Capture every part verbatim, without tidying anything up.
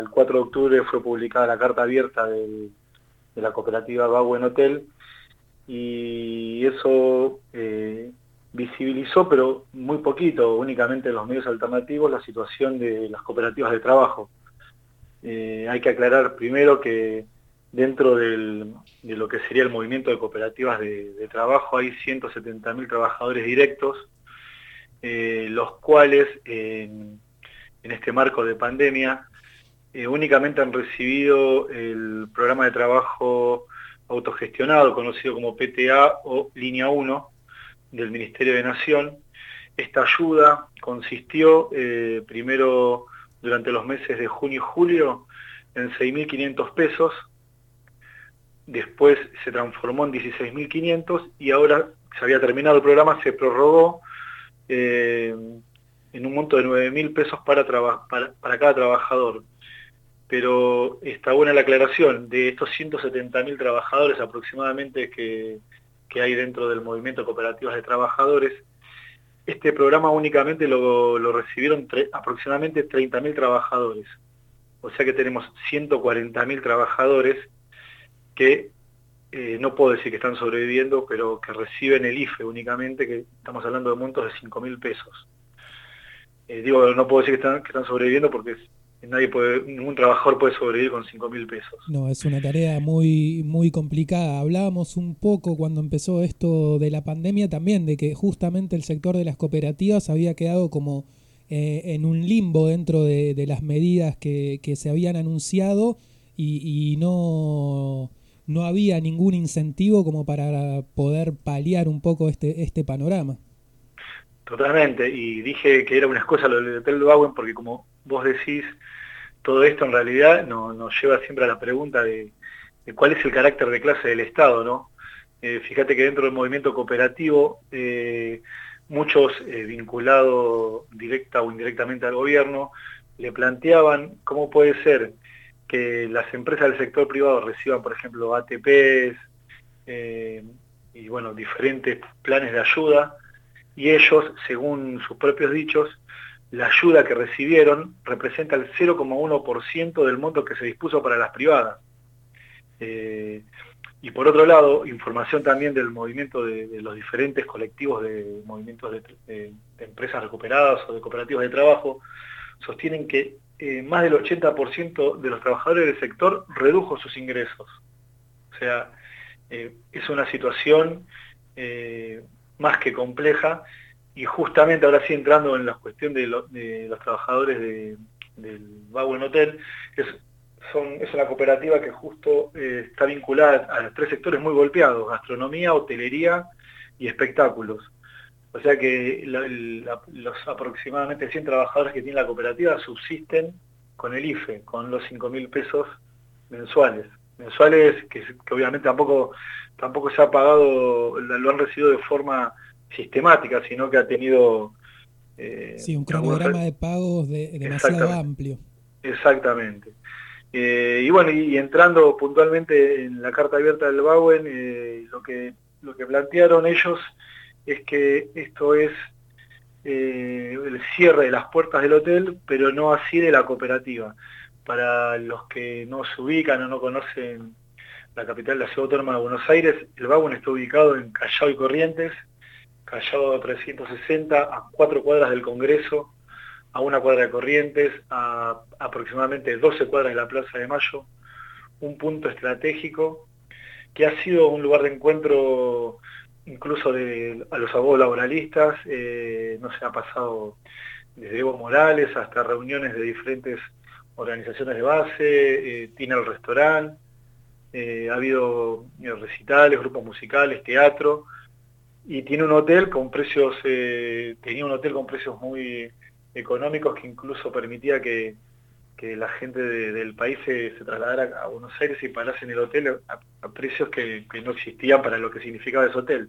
El cuatro de octubre fue publicada la carta abierta del, de la cooperativa Bauen Hotel, y eso eh, visibilizó, pero muy poquito, únicamente en los medios alternativos, la situación de las cooperativas de trabajo. Eh, hay que aclarar primero que dentro del, de lo que sería el movimiento de cooperativas de, de trabajo hay ciento setenta mil trabajadores directos, eh, los cuales eh, en este marco de pandemia eh, únicamente han recibido el programa de trabajo autogestionado, conocido como P T A o Línea uno del Ministerio de Nación. Esta ayuda consistió eh, primero durante los meses de junio y julio en seis mil quinientos pesos, después se transformó en dieciséis mil quinientos y ahora se había terminado el programa, se prorrogó eh, en un monto de nueve mil pesos para, para, para cada trabajador. Pero está buena la aclaración, de estos ciento setenta mil trabajadores aproximadamente que, que hay dentro del movimiento de cooperativas de trabajadores, este programa únicamente lo, lo recibieron tre, aproximadamente treinta mil trabajadores. O sea que tenemos ciento cuarenta mil trabajadores que, eh, no puedo decir que están sobreviviendo, pero que reciben el I F E únicamente, que estamos hablando de montos de cinco mil pesos. Eh, digo, no puedo decir que están, que están sobreviviendo porque nadie puede, ningún trabajador puede sobrevivir con cinco mil pesos. No, es una tarea muy, muy complicada. Hablábamos un poco cuando empezó esto de la pandemia también, de que justamente el sector de las cooperativas había quedado como eh, en un limbo dentro de, de las medidas que, que se habían anunciado y, y no, no había ningún incentivo como para poder paliar un poco este, este panorama. Totalmente, y dije que era una excusa lo del Hotel Bauen porque, como vos decís, todo esto en realidad nos, nos lleva siempre a la pregunta de, de cuál es el carácter de clase del Estado, ¿no? Eh, fíjate que dentro del movimiento cooperativo, eh, muchos eh, vinculados directa o indirectamente al gobierno, le planteaban cómo puede ser que las empresas del sector privado reciban, por ejemplo, A T Pes eh, y bueno, diferentes planes de ayuda, y ellos, según sus propios dichos, la ayuda que recibieron representa el cero coma uno por ciento del monto que se dispuso para las privadas. Eh, y por otro lado, información también del movimiento de, de los diferentes colectivos de movimientos de, de, de empresas recuperadas o de cooperativas de trabajo, sostienen que eh, más del ochenta por ciento de los trabajadores del sector redujo sus ingresos. O sea, eh, es una situación eh, más que compleja, y justamente ahora sí entrando en la cuestión de, lo, de los trabajadores de, del Bauen Hotel, es, son, es una cooperativa que justo eh, está vinculada a los tres sectores muy golpeados: gastronomía, hotelería y espectáculos. O sea que la, la, los aproximadamente cien trabajadores que tiene la cooperativa subsisten con el I F E, con los cinco mil pesos mensuales. Mensuales que, que obviamente tampoco, tampoco se ha pagado, lo han recibido de forma sistemática, sino que ha tenido... Eh, sí, un cronograma algunos... de pagos de, demasiado amplio. Exactamente. Eh, y bueno, y, y entrando puntualmente en la carta abierta del Bauen, eh, lo, que, lo que plantearon ellos es que esto es eh, el cierre de las puertas del hotel, pero no así de la cooperativa. Para los que no se ubican o no conocen la capital de la Ciudad Autónoma de Buenos Aires, el Bauen está ubicado en Callao y Corrientes, Callao trescientos sesenta, a cuatro cuadras del Congreso, a una cuadra de Corrientes, a aproximadamente doce cuadras de la Plaza de Mayo, un punto estratégico que ha sido un lugar de encuentro incluso de, a los abogados laboralistas. Eh, no se ha pasado desde Evo Morales hasta reuniones de diferentes organizaciones de base, eh, tiene el restaurante, eh, ha habido eh, recitales, grupos musicales, teatro, y tiene un hotel con precios, eh, tenía un hotel con precios muy económicos que incluso permitía que, que la gente de, del país se, se trasladara a Buenos Aires y parase en el hotel a, a precios que, que no existían para lo que significaba ese hotel.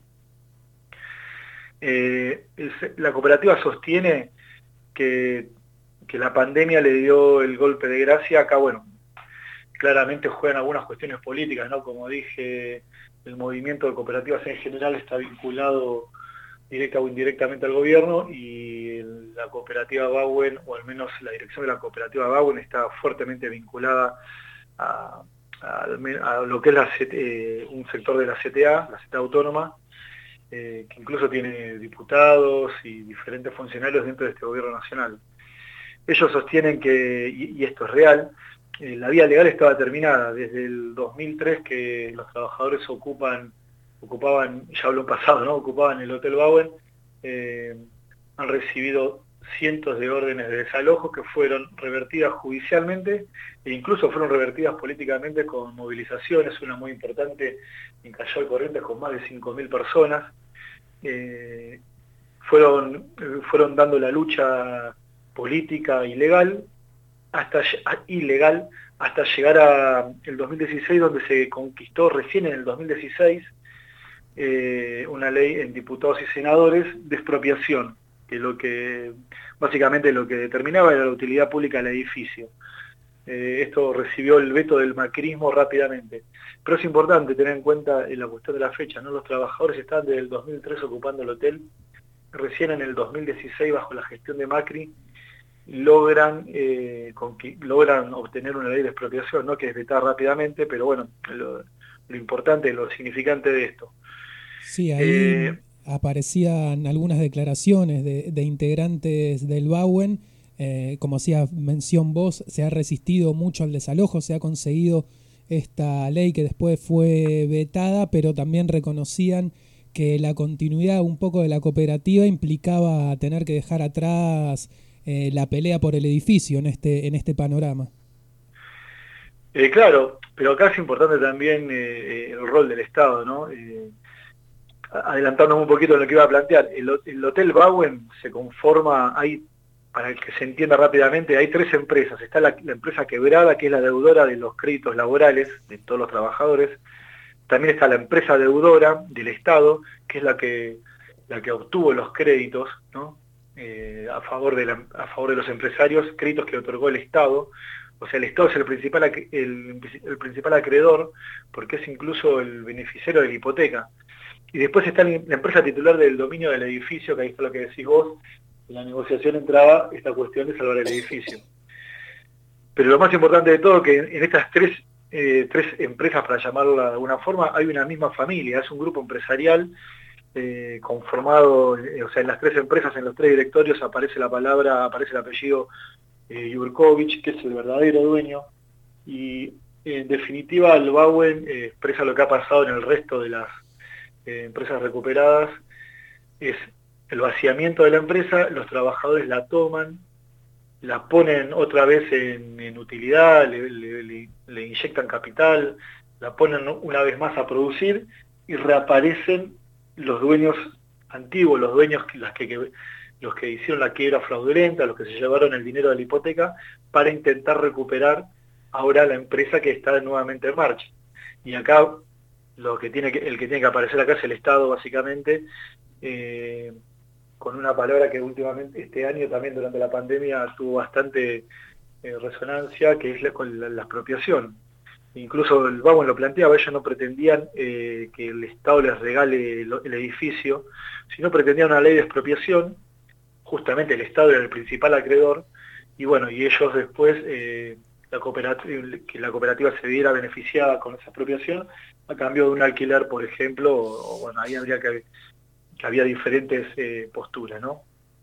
Eh, el, la cooperativa sostiene que, que la pandemia le dio el golpe de gracia. Acá, bueno, claramente juegan algunas cuestiones políticas, ¿no? Como dije, el movimiento de cooperativas en general está vinculado directa o indirectamente al gobierno, y la cooperativa Bauen, o al menos la dirección de la cooperativa Bauen, está fuertemente vinculada a, a, a lo que es la, eh, un sector de la C T A, la C T A autónoma, eh, que incluso tiene diputados y diferentes funcionarios dentro de este gobierno nacional. Ellos sostienen que, y, y esto es real, eh, la vía legal estaba terminada desde el dos mil tres, que los trabajadores ocupan ocupaban, ya hablo en pasado, ¿no? Ocupaban el Hotel Bauen, eh, han recibido cientos de órdenes de desalojo que fueron revertidas judicialmente e incluso fueron revertidas políticamente con movilizaciones, una muy importante en Callao de Corrientes con más de cinco mil personas. Eh, fueron, eh, fueron dando la lucha política y legal hasta, ilegal hasta llegar a el dos mil dieciséis, donde se conquistó recién en el dos mil dieciséis Eh, una ley en diputados y senadores de expropiación, que lo que básicamente lo que determinaba era la utilidad pública del edificio. Eh, esto recibió el veto del macrismo rápidamente. Pero es importante tener en cuenta en la cuestión de la fecha, ¿no? Los trabajadores estaban desde el dos mil tres ocupando el hotel, recién en el dos mil dieciséis, bajo la gestión de Macri, logran, eh, logran obtener una ley de expropiación, ¿no? Que es vetada rápidamente, pero bueno, lo, lo importante, lo significante de esto. Sí, ahí eh, aparecían algunas declaraciones de, de integrantes del Bauen, eh, como hacía mención vos, se ha resistido mucho al desalojo, se ha conseguido esta ley que después fue vetada, pero también reconocían que la continuidad un poco de la cooperativa implicaba tener que dejar atrás eh, la pelea por el edificio en este, en este panorama. Eh, claro, pero acá es importante también eh, el rol del Estado, ¿no? Eh, adelantándonos un poquito en lo que iba a plantear, el, el Hotel Bauen se conforma, hay, para que se entienda rápidamente, hay tres empresas. Está la, la empresa quebrada, que es la deudora de los créditos laborales de todos los trabajadores. También está la empresa deudora del Estado, que es la que, la que obtuvo los créditos, ¿no? eh, a, favor de la, a favor de los empresarios, créditos que otorgó el Estado. O sea, el Estado es el principal, el, el principal acreedor, porque es incluso el beneficiario de la hipoteca. Y después está la empresa titular del dominio del edificio, que ahí está lo que decís vos. En la negociación entraba esta cuestión de salvar el edificio. Pero lo más importante de todo, que en estas tres, eh, tres empresas, para llamarla de alguna forma, hay una misma familia, es un grupo empresarial eh, conformado, eh, o sea, en las tres empresas, en los tres directorios aparece la palabra, aparece el apellido eh, Yurkovich, que es el verdadero dueño, y en definitiva el Bauen eh, expresa lo que ha pasado en el resto de las Eh, empresas recuperadas, es el vaciamiento de la empresa, los trabajadores la toman, la ponen otra vez en, en utilidad, le, le, le, le inyectan capital, la ponen una vez más a producir y reaparecen los dueños antiguos, los dueños que, las que, que, los que hicieron la quiebra fraudulenta, los que se llevaron el dinero de la hipoteca, para intentar recuperar ahora la empresa que está nuevamente en marcha. Y acá Lo que tiene que, el que tiene que aparecer acá es el Estado, básicamente, eh, con una palabra que últimamente, este año también durante la pandemia, tuvo bastante eh, resonancia, que es la, la, la expropiación. Incluso el Bauen lo planteaba, ellos no pretendían eh, que el Estado les regale el, el edificio, sino pretendían una ley de expropiación. Justamente el Estado era el principal acreedor, y bueno, y ellos después... Eh, La cooperativa, que la cooperativa se viera beneficiada con esa expropiación a cambio de un alquiler, por ejemplo, o, o bueno, ahí habría que, que había diferentes eh, posturas, ¿no?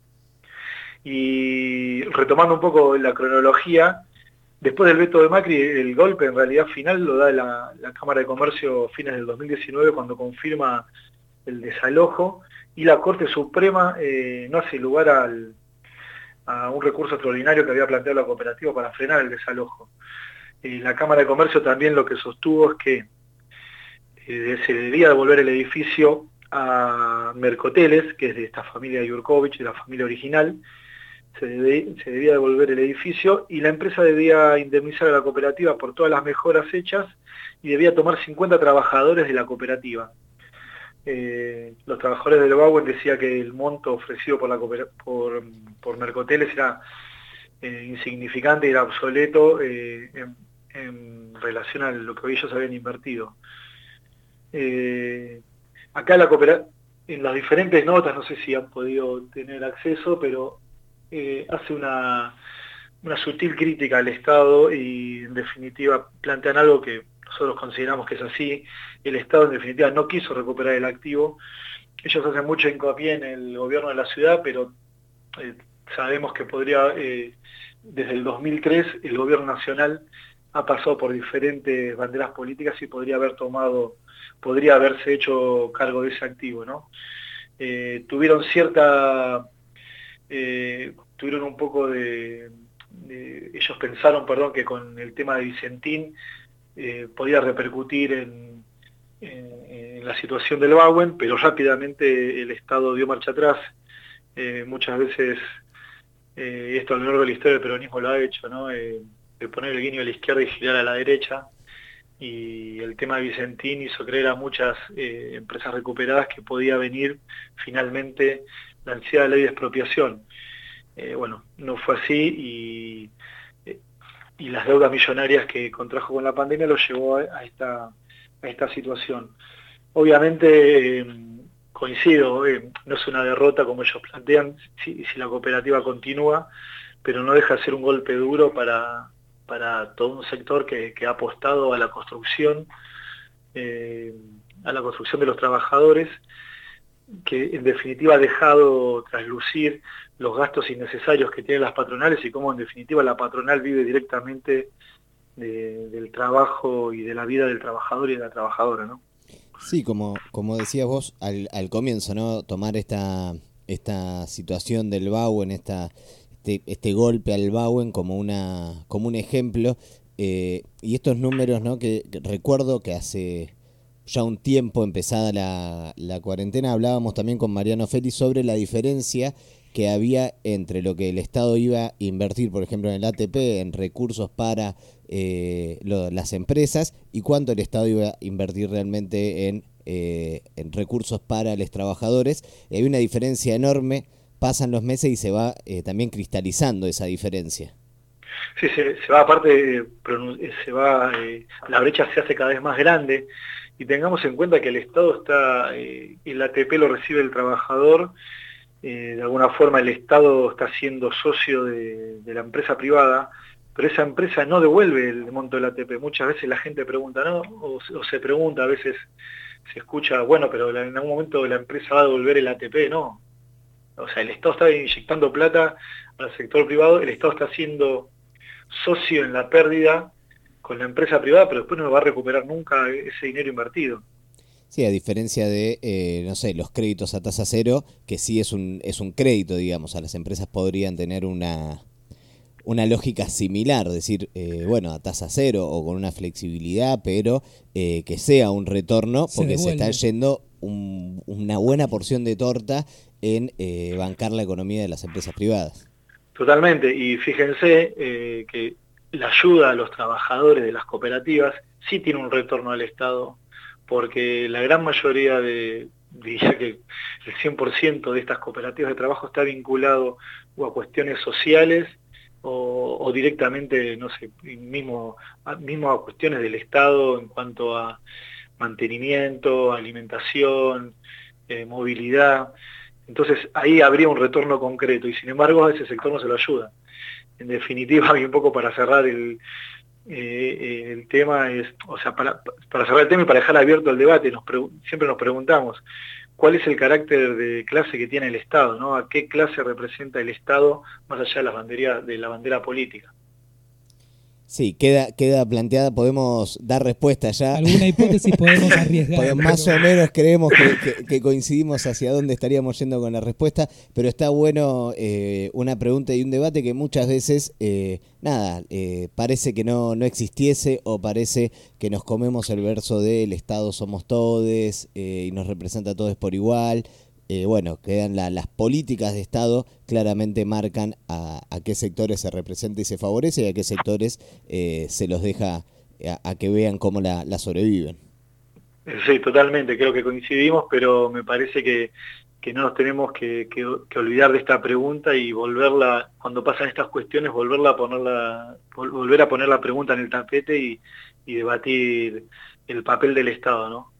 Y retomando un poco la cronología, después del veto de Macri, el golpe en realidad final lo da la, la Cámara de Comercio fines del dos mil diecinueve, cuando confirma el desalojo, y la Corte Suprema eh, no hace lugar al a un recurso extraordinario que había planteado la cooperativa para frenar el desalojo. Eh, la Cámara de Comercio también lo que sostuvo es que eh, se debía devolver el edificio a Mercoteles, que es de esta familia Yurkovich, de la familia original, se, debe, se debía devolver el edificio y la empresa debía indemnizar a la cooperativa por todas las mejoras hechas y debía tomar cincuenta trabajadores de la cooperativa. Eh, los trabajadores del Bauen decían que el monto ofrecido por, la por, por Mercoteles era eh, insignificante y era obsoleto eh, en, en relación a lo que ellos habían invertido. Eh, acá la, coopera en las diferentes notas, no sé si han podido tener acceso, pero eh, hace una, una sutil crítica al Estado y en definitiva plantean algo que nosotros consideramos que es así. El Estado en definitiva no quiso recuperar el activo. Ellos hacen mucho hincapié en el gobierno de la ciudad, pero eh, sabemos que podría, eh, desde el dos mil tres, el gobierno nacional ha pasado por diferentes banderas políticas y podría haber tomado, podría haberse hecho cargo de ese activo, ¿no? Eh, tuvieron cierta, eh, tuvieron un poco de, de, ellos pensaron, perdón, que con el tema de Vicentín eh, podía repercutir en, en, en la situación del Bauen, pero rápidamente el Estado dio marcha atrás. Eh, muchas veces, eh, esto a lo largo de la historia del peronismo lo ha hecho, ¿no? Eh, de poner el guiño a la izquierda y girar a la derecha, y el tema de Vicentín hizo creer a muchas eh, empresas recuperadas que podía venir finalmente la ansiada ley de expropiación. Eh, bueno, no fue así, y, eh, y las deudas millonarias que contrajo con la pandemia lo llevó a, a, esta, a esta situación. Obviamente, eh, coincido, eh, no es una derrota como ellos plantean, si, si la cooperativa continúa, pero no deja de ser un golpe duro para, para todo un sector que, que ha apostado a la construcción, eh, a la construcción de los trabajadores, que en definitiva ha dejado traslucir los gastos innecesarios que tienen las patronales y cómo en definitiva la patronal vive directamente de, del trabajo y de la vida del trabajador y de la trabajadora, ¿no? Sí, como, como decías vos al, al comienzo, ¿no? Tomar esta, esta situación del Bauen, esta, este, este golpe al Bauen como, una, como un ejemplo, eh, y estos números, ¿no? Que, que recuerdo que hace ya un tiempo, empezada la, la cuarentena, hablábamos también con Mariano Félix sobre la diferencia que había entre lo que el Estado iba a invertir, por ejemplo, en el A T P, en recursos para eh, lo, las empresas, y cuánto el Estado iba a invertir realmente en, eh, en recursos para los trabajadores. Y hay una diferencia enorme, pasan los meses y se va eh, también cristalizando esa diferencia. Sí, se, se va aparte, se va, eh, la brecha se hace cada vez más grande, y tengamos en cuenta que el Estado está, eh, el A T P lo recibe el trabajador. Eh, de alguna forma el Estado está siendo socio de, de la empresa privada, pero esa empresa no devuelve el monto del A T P. Muchas veces la gente pregunta, ¿no? O, o se pregunta, a veces se escucha, bueno, pero en algún momento la empresa va a devolver el A T P. No. O sea, el Estado está inyectando plata al sector privado, el Estado está siendo socio en la pérdida con la empresa privada, pero después no va a recuperar nunca ese dinero invertido. Sí, a diferencia de, eh, no sé, los créditos a tasa cero, que sí es un es un crédito, digamos, a las empresas podrían tener una, una lógica similar, decir, eh, bueno, a tasa cero o con una flexibilidad, pero eh, que sea un retorno, porque se, se está yendo un, una buena porción de torta en eh, bancar la economía de las empresas privadas. Totalmente, y fíjense eh, que la ayuda a los trabajadores de las cooperativas sí tiene un retorno al Estado, porque la gran mayoría de, diría que el cien por ciento de estas cooperativas de trabajo está vinculado o a cuestiones sociales o, o directamente, no sé, mismo a, mismo a cuestiones del Estado en cuanto a mantenimiento, alimentación, eh, movilidad. Entonces ahí habría un retorno concreto, y sin embargo a ese sector no se lo ayuda. En definitiva, y un poco para cerrar el... Eh, el tema es, o sea, para, para cerrar el tema y para dejar abierto el debate, nos siempre nos preguntamos cuál es el carácter de clase que tiene el Estado, ¿no? ¿A qué clase representa el Estado más allá de la bandera, de la bandera política? Sí, queda queda planteada, podemos dar respuesta ya. Alguna hipótesis podemos arriesgar. Más pero... o menos creemos que, que, que coincidimos hacia dónde estaríamos yendo con la respuesta, pero está bueno eh, una pregunta y un debate que muchas veces, eh, nada, eh, parece que no, no existiese, o parece que nos comemos el verso de el Estado somos todes eh, y nos representa a todos por igual. Eh, bueno, quedan la, las políticas de Estado claramente marcan a, a qué sectores se representa y se favorece, y a qué sectores eh, se los deja a, a que vean cómo la, la sobreviven. Sí, totalmente, creo que coincidimos, pero me parece que, que no nos tenemos que, que, que olvidar de esta pregunta y volverla, cuando pasan estas cuestiones, volverla a ponerla, volver a poner la pregunta en el tapete y, y debatir el papel del Estado, ¿no?